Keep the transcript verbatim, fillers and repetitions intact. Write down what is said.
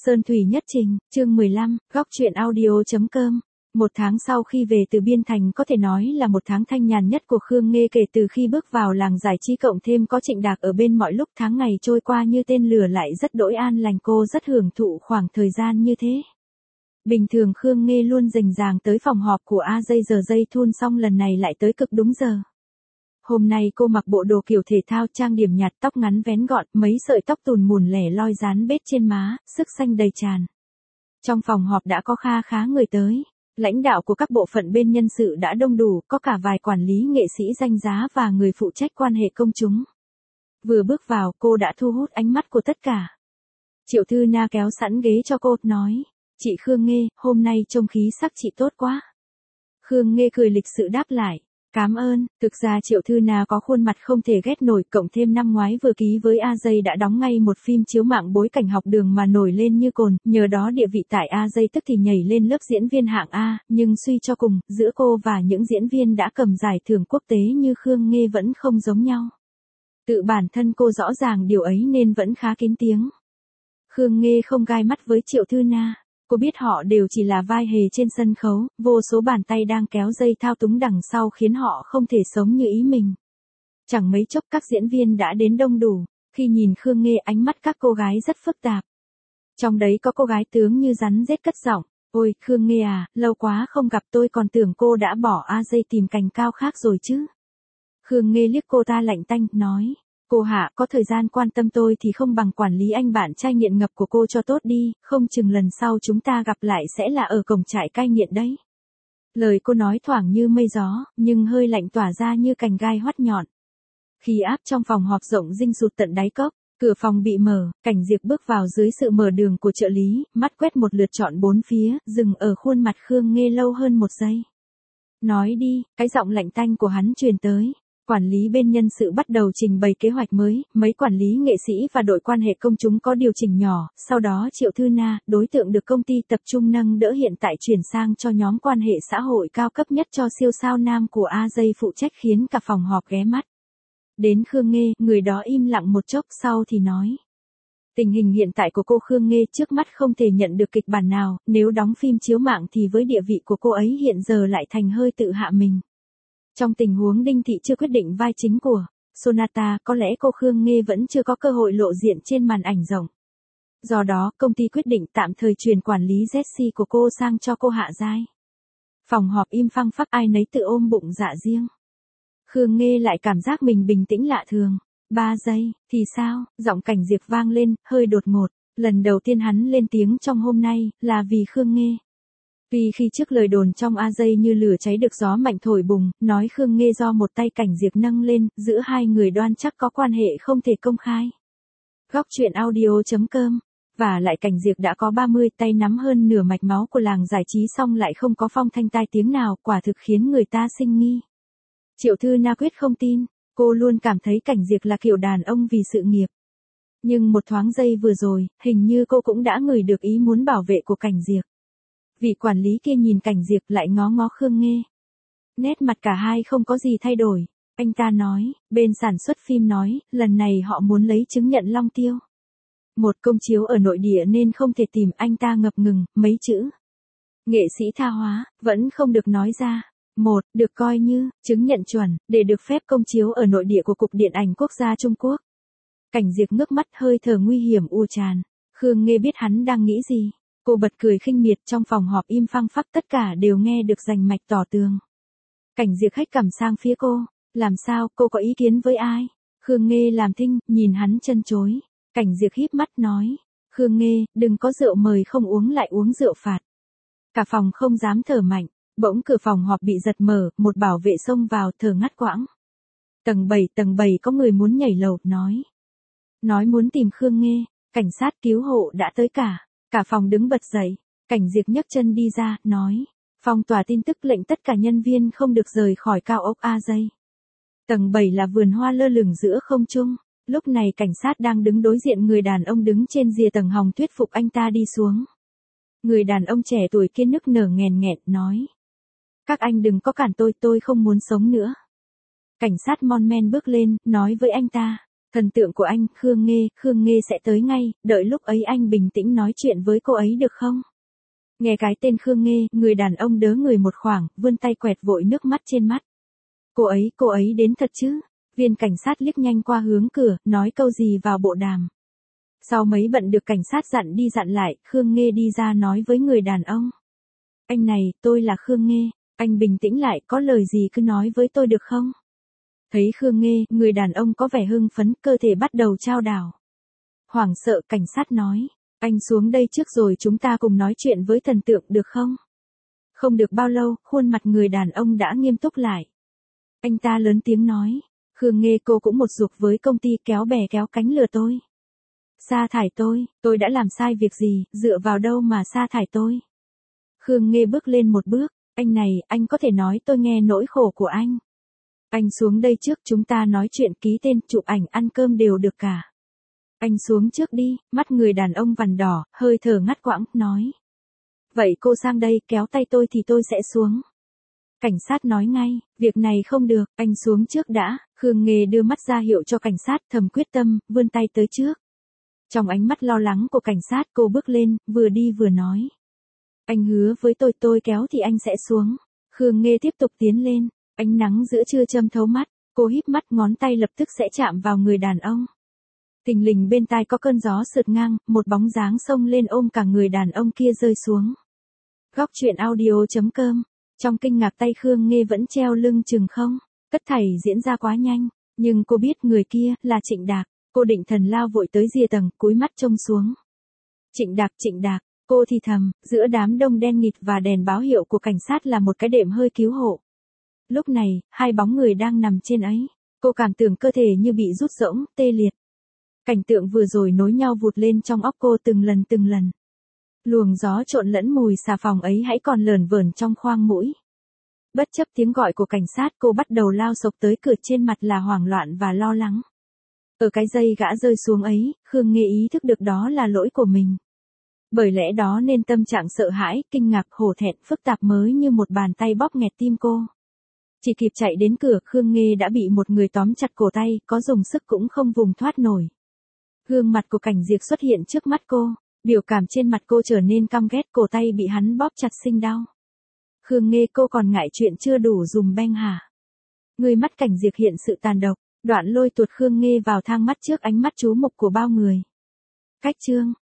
Sơn Thủy Nhất Trình, chương mười lăm, góc truyện audio.com. Một tháng sau khi về từ Biên Thành có thể nói là một tháng thanh nhàn nhất của Khương Nghê kể từ khi bước vào làng giải trí, cộng thêm có Trịnh Đạc ở bên, mọi lúc tháng ngày trôi qua như tên lửa, lại rất đỗi an lành, cô rất hưởng thụ khoảng thời gian như thế. Bình thường Khương Nghê luôn rành ràng tới phòng họp của A Dây giờ dây thun, xong lần này lại tới cực đúng giờ. Hôm nay cô mặc bộ đồ kiểu thể thao, trang điểm nhạt, tóc ngắn vén gọn, mấy sợi tóc tùn mùn lẻ loi dán bết trên má, sức xanh đầy tràn. Trong phòng họp đã có kha khá người tới. Lãnh đạo của các bộ phận bên nhân sự đã đông đủ, có cả vài quản lý, nghệ sĩ danh giá và người phụ trách quan hệ công chúng. Vừa bước vào, cô đã thu hút ánh mắt của tất cả. Triệu Thư Na kéo sẵn ghế cho cô, nói: "Chị Khương Nghê, hôm nay trông khí sắc chị tốt quá." Khương Nghê cười lịch sự đáp lại: "Cảm ơn." Thực ra Triệu Thư Na có khuôn mặt không thể ghét nổi, cộng thêm năm ngoái vừa ký với A Dây đã đóng ngay một phim chiếu mạng bối cảnh học đường mà nổi lên như cồn, nhờ đó địa vị tại A Dây tức thì nhảy lên lớp diễn viên hạng A, nhưng suy cho cùng, giữa cô và những diễn viên đã cầm giải thưởng quốc tế như Khương Nghê vẫn không giống nhau. Tự bản thân cô rõ ràng điều ấy nên vẫn khá kín tiếng. Khương Nghê không gai mắt với Triệu Thư Na. Cô biết họ đều chỉ là vai hề trên sân khấu, vô số bàn tay đang kéo dây thao túng đằng sau khiến họ không thể sống như ý mình. Chẳng mấy chốc các diễn viên đã đến đông đủ, khi nhìn Khương Nghê ánh mắt các cô gái rất phức tạp. Trong đấy có cô gái tướng như rắn rết cất giọng: "Ôi, Khương Nghê à, lâu quá không gặp, tôi còn tưởng cô đã bỏ A Dây tìm cành cao khác rồi chứ." Khương Nghê liếc cô ta lạnh tanh, nói: "Cô Hạ, có thời gian quan tâm tôi thì không bằng quản lý anh bạn trai nghiện ngập của cô cho tốt đi, không chừng lần sau chúng ta gặp lại sẽ là ở cổng trại cai nghiện đấy." Lời cô nói thoảng như mây gió, nhưng hơi lạnh tỏa ra như cành gai hoắt nhọn. Khí áp trong phòng họp rộng rinh sụt tận đáy cốc, cửa phòng bị mở, Cảnh Diệp bước vào dưới sự mở đường của trợ lý, mắt quét một lượt trọn bốn phía, dừng ở khuôn mặt Khương Nghê lâu hơn một giây. "Nói đi." Cái giọng lạnh tanh của hắn truyền tới. Quản lý bên nhân sự bắt đầu trình bày kế hoạch mới, mấy quản lý, nghệ sĩ và đội quan hệ công chúng có điều chỉnh nhỏ, sau đó Triệu Thư Na, đối tượng được công ty tập trung nâng đỡ hiện tại, chuyển sang cho nhóm quan hệ xã hội cao cấp nhất cho siêu sao nam của A Dây phụ trách, khiến cả phòng họp ghé mắt. Đến Khương Nghê, người đó im lặng một chốc sau thì nói: "Tình hình hiện tại của cô Khương Nghê trước mắt không thể nhận được kịch bản nào, nếu đóng phim chiếu mạng thì với địa vị của cô ấy hiện giờ lại thành hơi tự hạ mình. Trong tình huống Đinh Thị chưa quyết định vai chính của Sonata, có lẽ cô Khương Nghê vẫn chưa có cơ hội lộ diện trên màn ảnh rộng. Do đó, công ty quyết định tạm thời chuyển quản lý Jessie của cô sang cho cô Hạ Giai." Phòng họp im phăng phắc, ai nấy tự ôm bụng dạ riêng. Khương Nghê lại cảm giác mình bình tĩnh lạ thường. Ba giây, thì sao? Giọng Cảnh Diệp vang lên, hơi đột ngột. Lần đầu tiên hắn lên tiếng trong hôm nay, là vì Khương Nghê. Vì khi trước lời đồn trong A Dây như lửa cháy được gió mạnh thổi bùng, nói Khương Nghê do một tay Cảnh Diệp nâng lên, giữa hai người đoan chắc có quan hệ không thể công khai. Góc truyện audio.com. Và lại Cảnh Diệp đã có ba mươi, tay nắm hơn nửa mạch máu của làng giải trí, xong lại không có phong thanh tai tiếng nào, quả thực khiến người ta sinh nghi. Triệu Thư Na quyết không tin, cô luôn cảm thấy Cảnh Diệp là kiểu đàn ông vì sự nghiệp. Nhưng một thoáng giây vừa rồi, hình như cô cũng đã ngửi được ý muốn bảo vệ của Cảnh Diệp. Vị quản lý kia nhìn Cảnh Diệp lại ngó ngó Khương Nghê. Nét mặt cả hai không có gì thay đổi. Anh ta nói: "Bên sản xuất phim nói, lần này họ muốn lấy chứng nhận Long Tiêu. Một công chiếu ở nội địa nên không thể tìm." Anh ta ngập ngừng, mấy chữ nghệ sĩ tha hóa, vẫn không được nói ra. Một, được coi như chứng nhận chuẩn, để được phép công chiếu ở nội địa của Cục Điện ảnh Quốc gia Trung Quốc. Cảnh Diệp ngước mắt, hơi thở nguy hiểm ùa tràn. Khương Nghê biết hắn đang nghĩ gì. Cô bật cười khinh miệt, trong phòng họp im phăng phắc, tất cả đều nghe được rành mạch tỏ tường. Cảnh Diệp khách cầm sang phía cô: "Làm sao, cô có ý kiến với ai?" Khương Nghê làm thinh, nhìn hắn chân chối. Cảnh Diệp híp mắt nói: "Khương Nghê, đừng có rượu mời không uống lại uống rượu phạt." Cả phòng không dám thở mạnh. Bỗng cửa phòng họp bị giật mở, một bảo vệ xông vào, thở ngắt quãng. Tầng bảy, tầng bảy có người muốn nhảy lầu, nói. Nói muốn tìm Khương Nghê, cảnh sát cứu hộ đã tới cả. Cả phòng đứng bật dậy, Cảnh Diệp nhấc chân đi ra, nói. Phong tỏa tin tức, lệnh tất cả nhân viên không được rời khỏi cao ốc A Dây. Tầng bảy là vườn hoa lơ lửng giữa không trung. Lúc này cảnh sát đang đứng đối diện người đàn ông đứng trên rìa tầng hồng, thuyết phục anh ta đi xuống. Người đàn ông trẻ tuổi kia nức nở nghèn nghẹn, nói. Các anh đừng có cản tôi, tôi không muốn sống nữa. Cảnh sát mon men bước lên, nói với anh ta. Thần tượng của anh, Khương Nghê, Khương Nghê sẽ tới ngay, đợi lúc ấy anh bình tĩnh nói chuyện với cô ấy được không? Nghe cái tên Khương Nghê, người đàn ông đớ người một khoảng, vươn tay quẹt vội nước mắt trên mắt. Cô ấy, cô ấy đến thật chứ? Viên cảnh sát liếc nhanh qua hướng cửa, nói câu gì vào bộ đàm. Sau mấy bận được cảnh sát dặn đi dặn lại, Khương Nghê đi ra nói với người đàn ông. Anh này, tôi là Khương Nghê, anh bình tĩnh lại, có lời gì cứ nói với tôi được không? Thấy Khương Nghê, người đàn ông có vẻ hưng phấn, cơ thể bắt đầu chao đảo. Hoảng sợ, cảnh sát nói, anh xuống đây trước rồi chúng ta cùng nói chuyện với thần tượng được không? Không được bao lâu, khuôn mặt người đàn ông đã nghiêm túc lại. Anh ta lớn tiếng nói, Khương Nghê cô cũng một ruột với công ty kéo bè kéo cánh lừa tôi. Sa thải tôi, tôi đã làm sai việc gì, dựa vào đâu mà sa thải tôi? Khương Nghê bước lên một bước, anh này, anh có thể nói tôi nghe nỗi khổ của anh. Anh xuống đây trước chúng ta nói chuyện ký tên, chụp ảnh, ăn cơm đều được cả. Anh xuống trước đi, mắt người đàn ông vằn đỏ, hơi thở ngắt quãng, nói. Vậy cô sang đây kéo tay tôi thì tôi sẽ xuống. Cảnh sát nói ngay, việc này không được, anh xuống trước đã, Khương Nghê đưa mắt ra hiệu cho cảnh sát thầm quyết tâm, vươn tay tới trước. Trong ánh mắt lo lắng của cảnh sát cô bước lên, vừa đi vừa nói. Anh hứa với tôi tôi kéo thì anh sẽ xuống. Khương Nghê tiếp tục tiến lên, ánh nắng giữa trưa châm thấu mắt, cô híp mắt ngón tay lập tức sẽ chạm vào người đàn ông. Thình lình bên tai có cơn gió sượt ngang, một bóng dáng xông lên ôm cả người đàn ông kia rơi xuống. Góc truyện audio chấm com. Trong kinh ngạc tay Khương Nghê vẫn treo lưng chừng không, tất thảy diễn ra quá nhanh, nhưng cô biết người kia là Trịnh Đạc, cô định thần lao vội tới rìa tầng, cúi mắt trông xuống. Trịnh Đạc, Trịnh Đạc, cô thì thầm, giữa đám đông đen nghịt và đèn báo hiệu của cảnh sát là một cái đệm hơi cứu hộ. Lúc này, hai bóng người đang nằm trên ấy, cô cảm tưởng cơ thể như bị rút rỗng, tê liệt. Cảnh tượng vừa rồi nối nhau vụt lên trong óc cô từng lần từng lần. Luồng gió trộn lẫn mùi xà phòng ấy hãy còn lởn vởn trong khoang mũi. Bất chấp tiếng gọi của cảnh sát cô bắt đầu lao sộc tới cửa, trên mặt là hoảng loạn và lo lắng. Ở cái giây gã rơi xuống ấy, Khương Nghê ý thức được đó là lỗi của mình. Bởi lẽ đó nên tâm trạng sợ hãi, kinh ngạc, hổ thẹn, phức tạp mới như một bàn tay bóp nghẹt tim cô. Chỉ kịp chạy đến cửa, Khương Nghê đã bị một người tóm chặt cổ tay, có dùng sức cũng không vùng thoát nổi. Gương mặt của Cảnh Diệp xuất hiện trước mắt cô. Biểu cảm trên mặt cô trở nên căm ghét, cổ tay bị hắn bóp chặt sinh đau. Khương Nghê, cô còn ngại chuyện chưa đủ dùm beng hả? Người mắt Cảnh Diệp hiện sự tàn độc, đoạn lôi tuột Khương Nghê vào thang mắt trước ánh mắt chú mục của bao người. Cách chương